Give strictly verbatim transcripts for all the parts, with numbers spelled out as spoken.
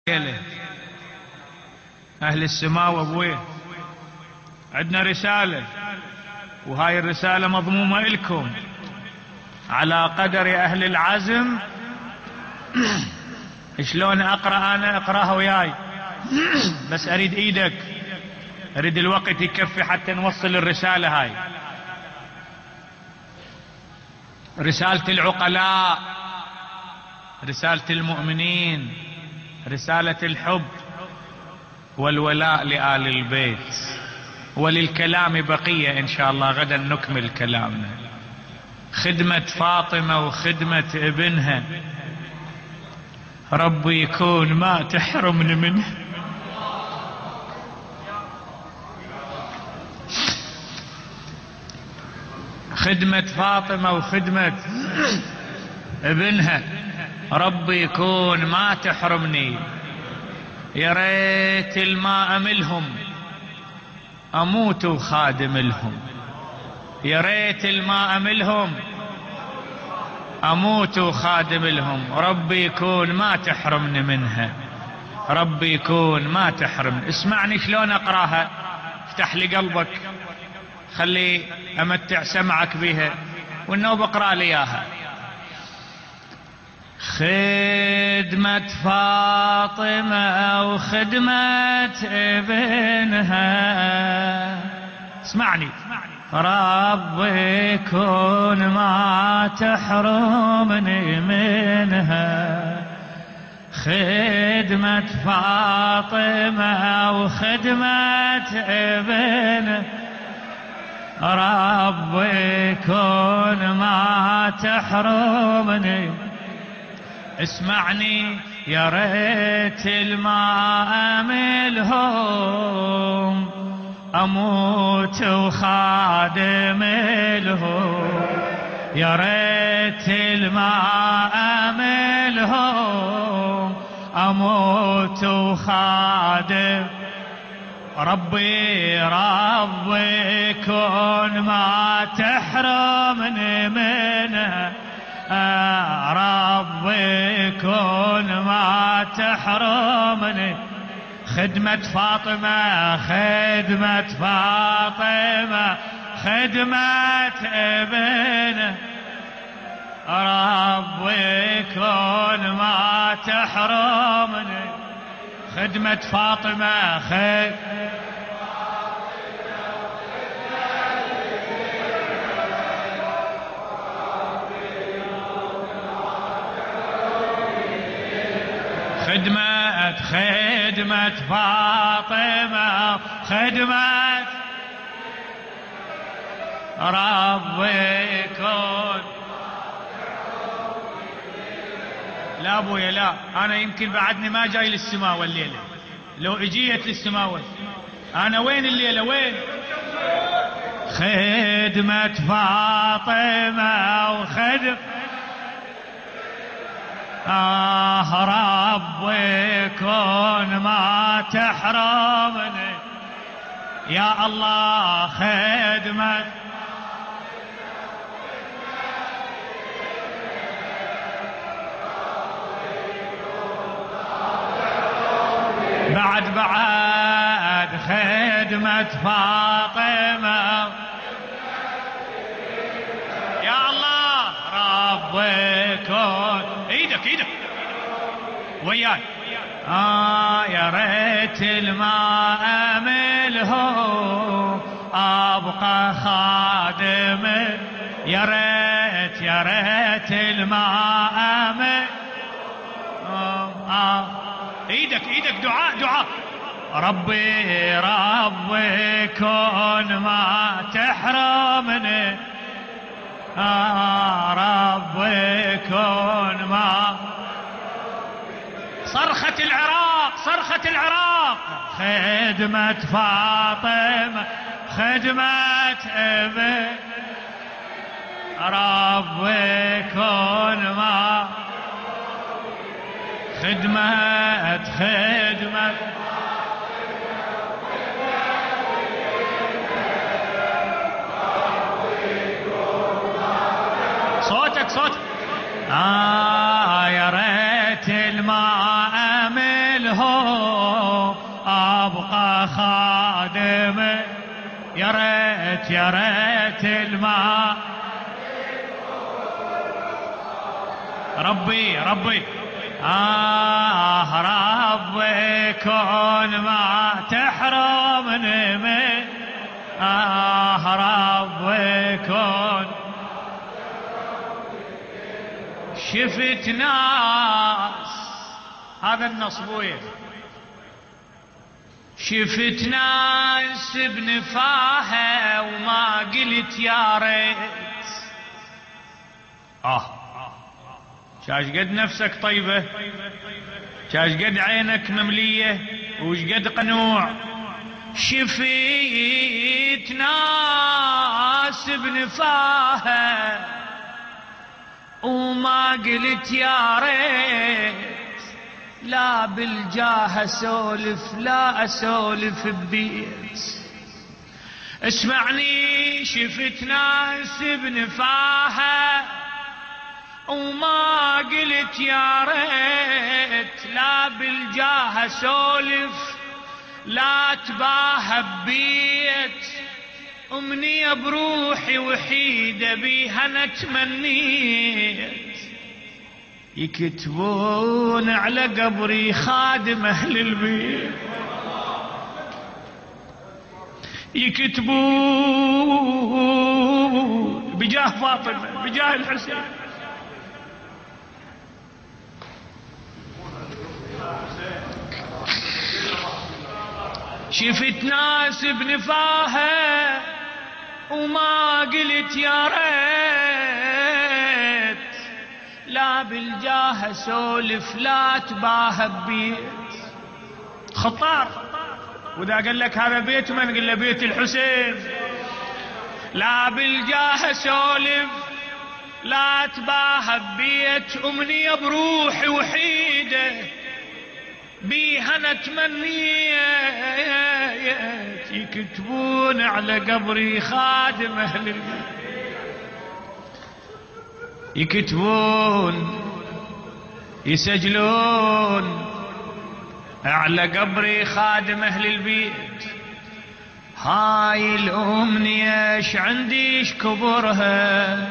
أهل السماء وأبويه عندنا رسالة، وهاي الرسالة مضمومة إلكم على قدر أهل العزم. شلون أقرأ أنا؟ أقرأها وياي، بس أريد إيدك، أريد الوقت يكفي حتى نوصل الرسالة هاي. رسالة العقلاء، رسالة المؤمنين، رسالة الحب والولاء لآل البيت. وللكلام بقية إن شاء الله، غدا نكمل كلامنا. خدمة فاطمة وخدمة ابنها، ربي يكون ما تحرمني منه. خدمة فاطمة وخدمة ابنها، ربي يكون ما تحرمني. يا ريت الماء ملهم اموت وخادم لهم، يا ريت الماء ملهم اموت وخادم لهم. ربي يكون ما تحرمني منها، ربي يكون ما تحرمني. اسمعني شلون اقراها، افتح لي قلبك، خلي امتع سمعك بها، والنوب اقرا لي اياها. خدمة فاطمة وخدمة ابنها، اسمعني، ربي يكون ما تحرمني منها. خدمة فاطمة وخدمة ابنها، ربي يكون ما تحرمني. اسمعني، يا ريت الماء ملهم اموت وخادم لهم، يا ريت الماء ملهم اموت وخادم. ربي ربي كن ما تحرمني منه، ربي كن ما تحرمني. خدمة فاطمة خدمة فاطمة خدمة ابنه، ربي كن ما تحرمني. خدمة فاطمة خدمة خدمة خدمة فاطمة خدمة ربي يكون. لا ابويا لا، انا يمكن بعدني ما جاي للسماوة الليلة، لو اجيت للسماوة انا وين الليلة وين؟ خدمة فاطمة وخدمة آه ربي كن ما تحرمني يا الله. خدمة بعد بعد خدمة فاطمة يا الله. ربي كن ايدك ايدك وياي. آه يا ريت الماء ملهم ابقى خادم، يا ريت يا ريت الماء ملهم. آه ايدك ايدك دعاء دعاء. ربي ربي كن ما تحرمني، آه ربي كن ما. صرخة العراق صرخة العراق. خدمة فاطمة خدمة ابن، ربي كن ما. خدمة خدمة صوتك صوتك. آه يا ريت الماء ملهم الهوم أبقى خادم. يا ريت يا ريت الماء ربي ربي آه ربي كون ما تحرمني من آه ربي كون. شفت ناس هذا النصبوية شفت ناس بنفاها وما قلت يا ريت. اه شاش قد نفسك طيبة شاش قد عينك مملية وش قد قنوع. شفت ناس بنفاها وما قلت يا ريت. لا بالجاه اسولف لا اسولف ببيت. اسمعني شفت ناس بنفاها وما قلت يا ريت. لا بالجاه اسولف لا تباهى ببيت. امنية بروحي وحيدة بيها انا تمنيت. يكتبون على قبري خادم اهل البيت. يكتبون بجاه فاطمة بجاه الحسين. شفت ناس بنفاها وما قلت يا ريت. لا بالجاه سولف لا تباهى ببيت. خطار. وإذا قال لك هذا بيت من قل له بيت الحسين. لا بالجاه سولف لا تباهى ببيت. أمنية بروحي وحيدة بيها نتمنيت. يكتبون على قبري خادم أهل البيت. يكتبون يسجلون على قبري خادم أهل البيت. هاي الأمنية ايش عندي ايش كبرها.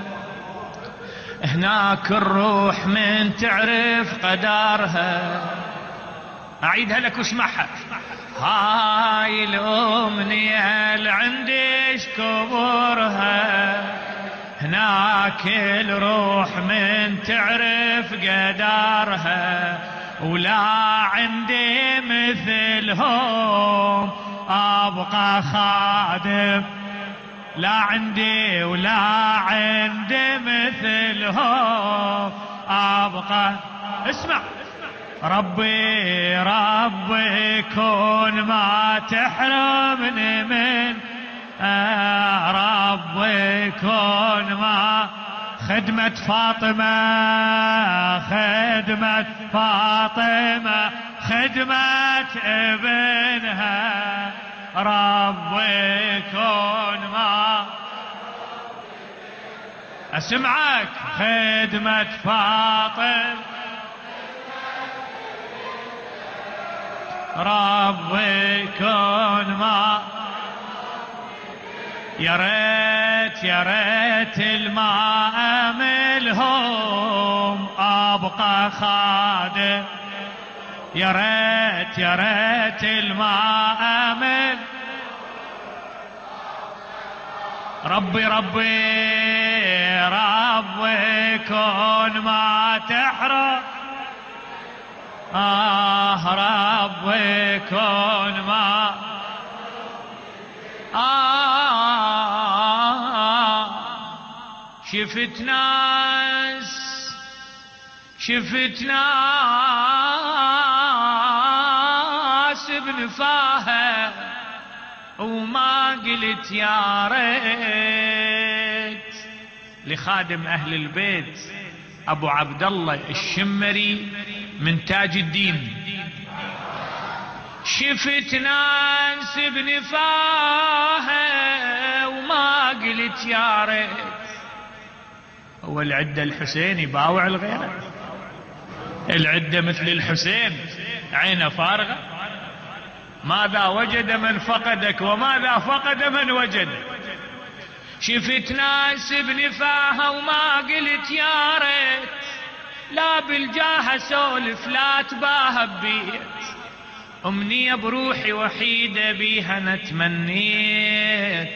هناك الروح من تعرف قدرها. أعيدها لك واسمعها. هاي الأمنية اللي عندي ايش كبرها. هناك الروح من تعرف قدرها. ولا عندي مثلهم أبقى خادم. لا عندي ولا عندي مثلهم أبقى. اسمع ربي ربي كون ما تحرمني من آه ربي كون ما. خدمة فاطمة خدمة فاطمة خدمة ابنها. ربي كون ما اسمعك. خدمة فاطمة ربي كون ما. يا ريت يا ريت الماء ملهم أبقى خادم. يا ريت يا ريت الماء مل. ربي ربي ربي كون ما تحرم. آه ربي كون ما آه. شفت ناس شفت ناس بنفاها وما قلت يا ريت. لخادم أهل البيت أبو عبد الله الشمري من تاج الدين. شفت ناس بنفاها وما قلت يا ريت. هو العدة الحسين يباوع الغيرة. العدة مثل الحسين عينه فارغة. ماذا وجد من فقدك وماذا فقد من وجدك. شفت ناس بنفاها وما قلت يا ريت، لا بالجاه سولف لا تباها ببيت، أمنية بروحي وحيدة بيها نتمنيت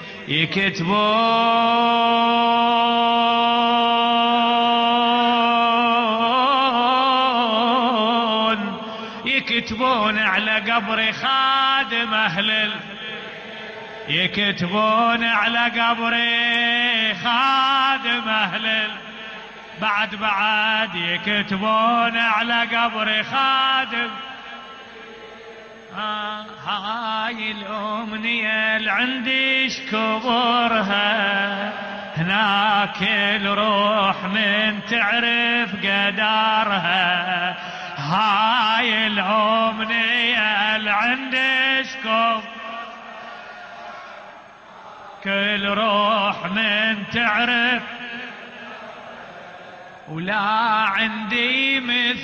يكتبون يكتبون على قبري خادم أهل، يكتبون على قبري خادم أهل، بعد بعد يكتبون على قبري خادم. آه هاي الأمنية اللي عنديش كبرها، هناك الروح من تعرف قدرها. هاي الأمنية اللي عنديش كبرها، كل روح من تعرف، ولا عندي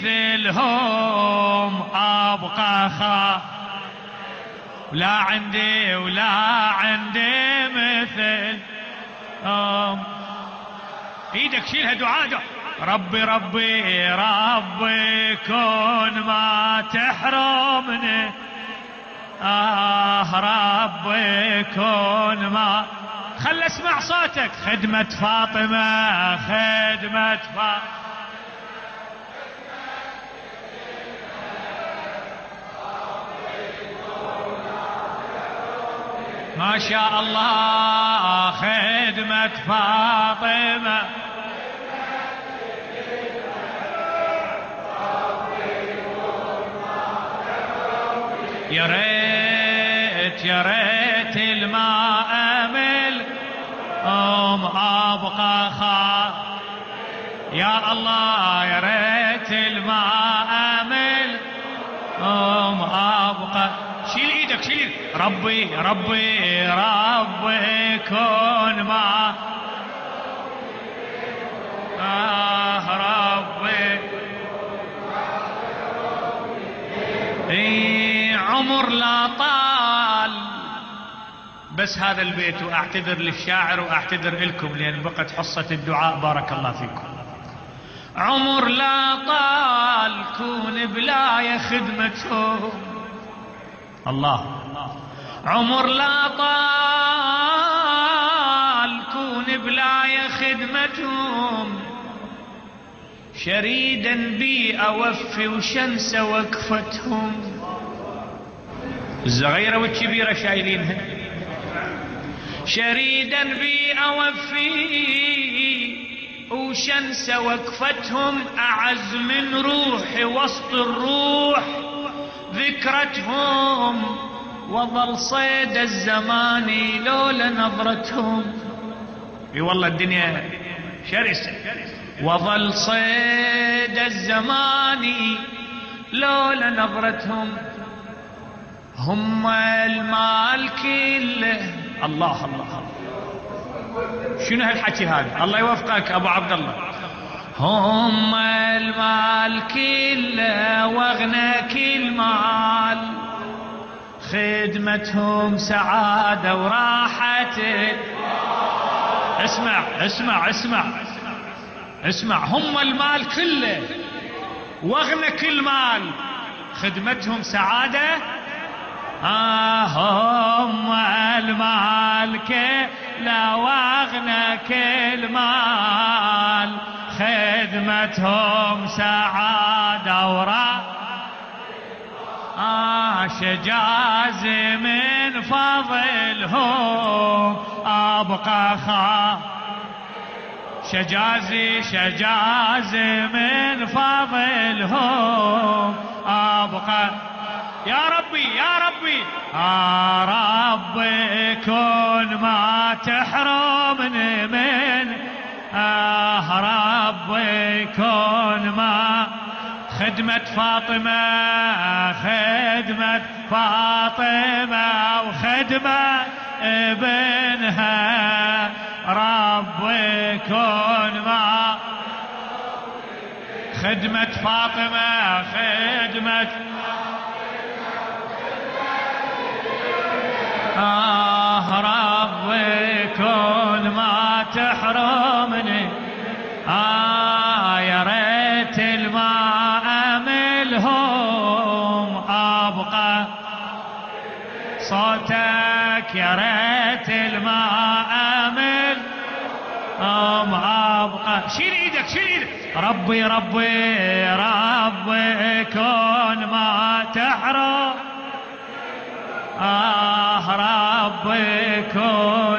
مثلهم أبقى خا، ولا عندي ولا عندي مثلهم. ايدك شيلها دعاء دعاء. ربي ربي ربي كون ما تحرمني، آه ربي كون ما، خل اسمع صوتك. خدمة فاطمة خدمة فاطمة ما شاء الله، خدمة فاطمة يا ريت يا ريت الماء أمل أم أبقى خا، يا الله يا ريت الماء أمل أم أبقى. شيل ايدك شيل. ربي ربي ربي كون ما، آه ربي اي عمر لا طال. بس هذا البيت، واعتذر للشاعر واعتذر لكم لان بقت حصة الدعاء، بارك الله فيكم. عمر لا طال كون بلاية خدمتهم، الله عمر لا طال كون بلاية خدمتهم، شريدا بي أوفي وشنس وقفتهم. الصغيرة والكبيرة شايلينها. شريدا بي أوفي وشنس وقفتهم، أعز من روحي وسط الروح ذكرتهم، وظل صيد الزمان لولا نظرتهم. اي والله الدنيا شرسة. وظل صيد الزمان لولا نظرتهم، هم المال كله. الله الله شنو هالحكي هذا؟ الله يوفقك ابو عبد الله. هم المال كله واغنى كل مال، خدمتهم سعادة وراحة. اسمع اسمع اسمع اسمع. هم المال كله واغنى كل مال، خدمتهم سعادة. آه هم المال كله واغنى كل مال، خدمتهم سعادة وراحة. آه شجاز من فضلهم أبقى خا، شجازي شجاز من فضلهم أبقى. يا ربي يا ربي آه ربي كن ما تحرمني من، آه ربي كن ما. خدمة فاطمة خدمة فاطمة وخدمة ابنها، ربي كن ما. خدمة فاطمة خدمة تحرمني. آه يا ريت الماء أملهم أبقى صوتك، يا ريت الماء أمل أم أبقى. شيل ايدك شيل ايدك. ربي ربي ربي كون ما تحرم. آه ربي كون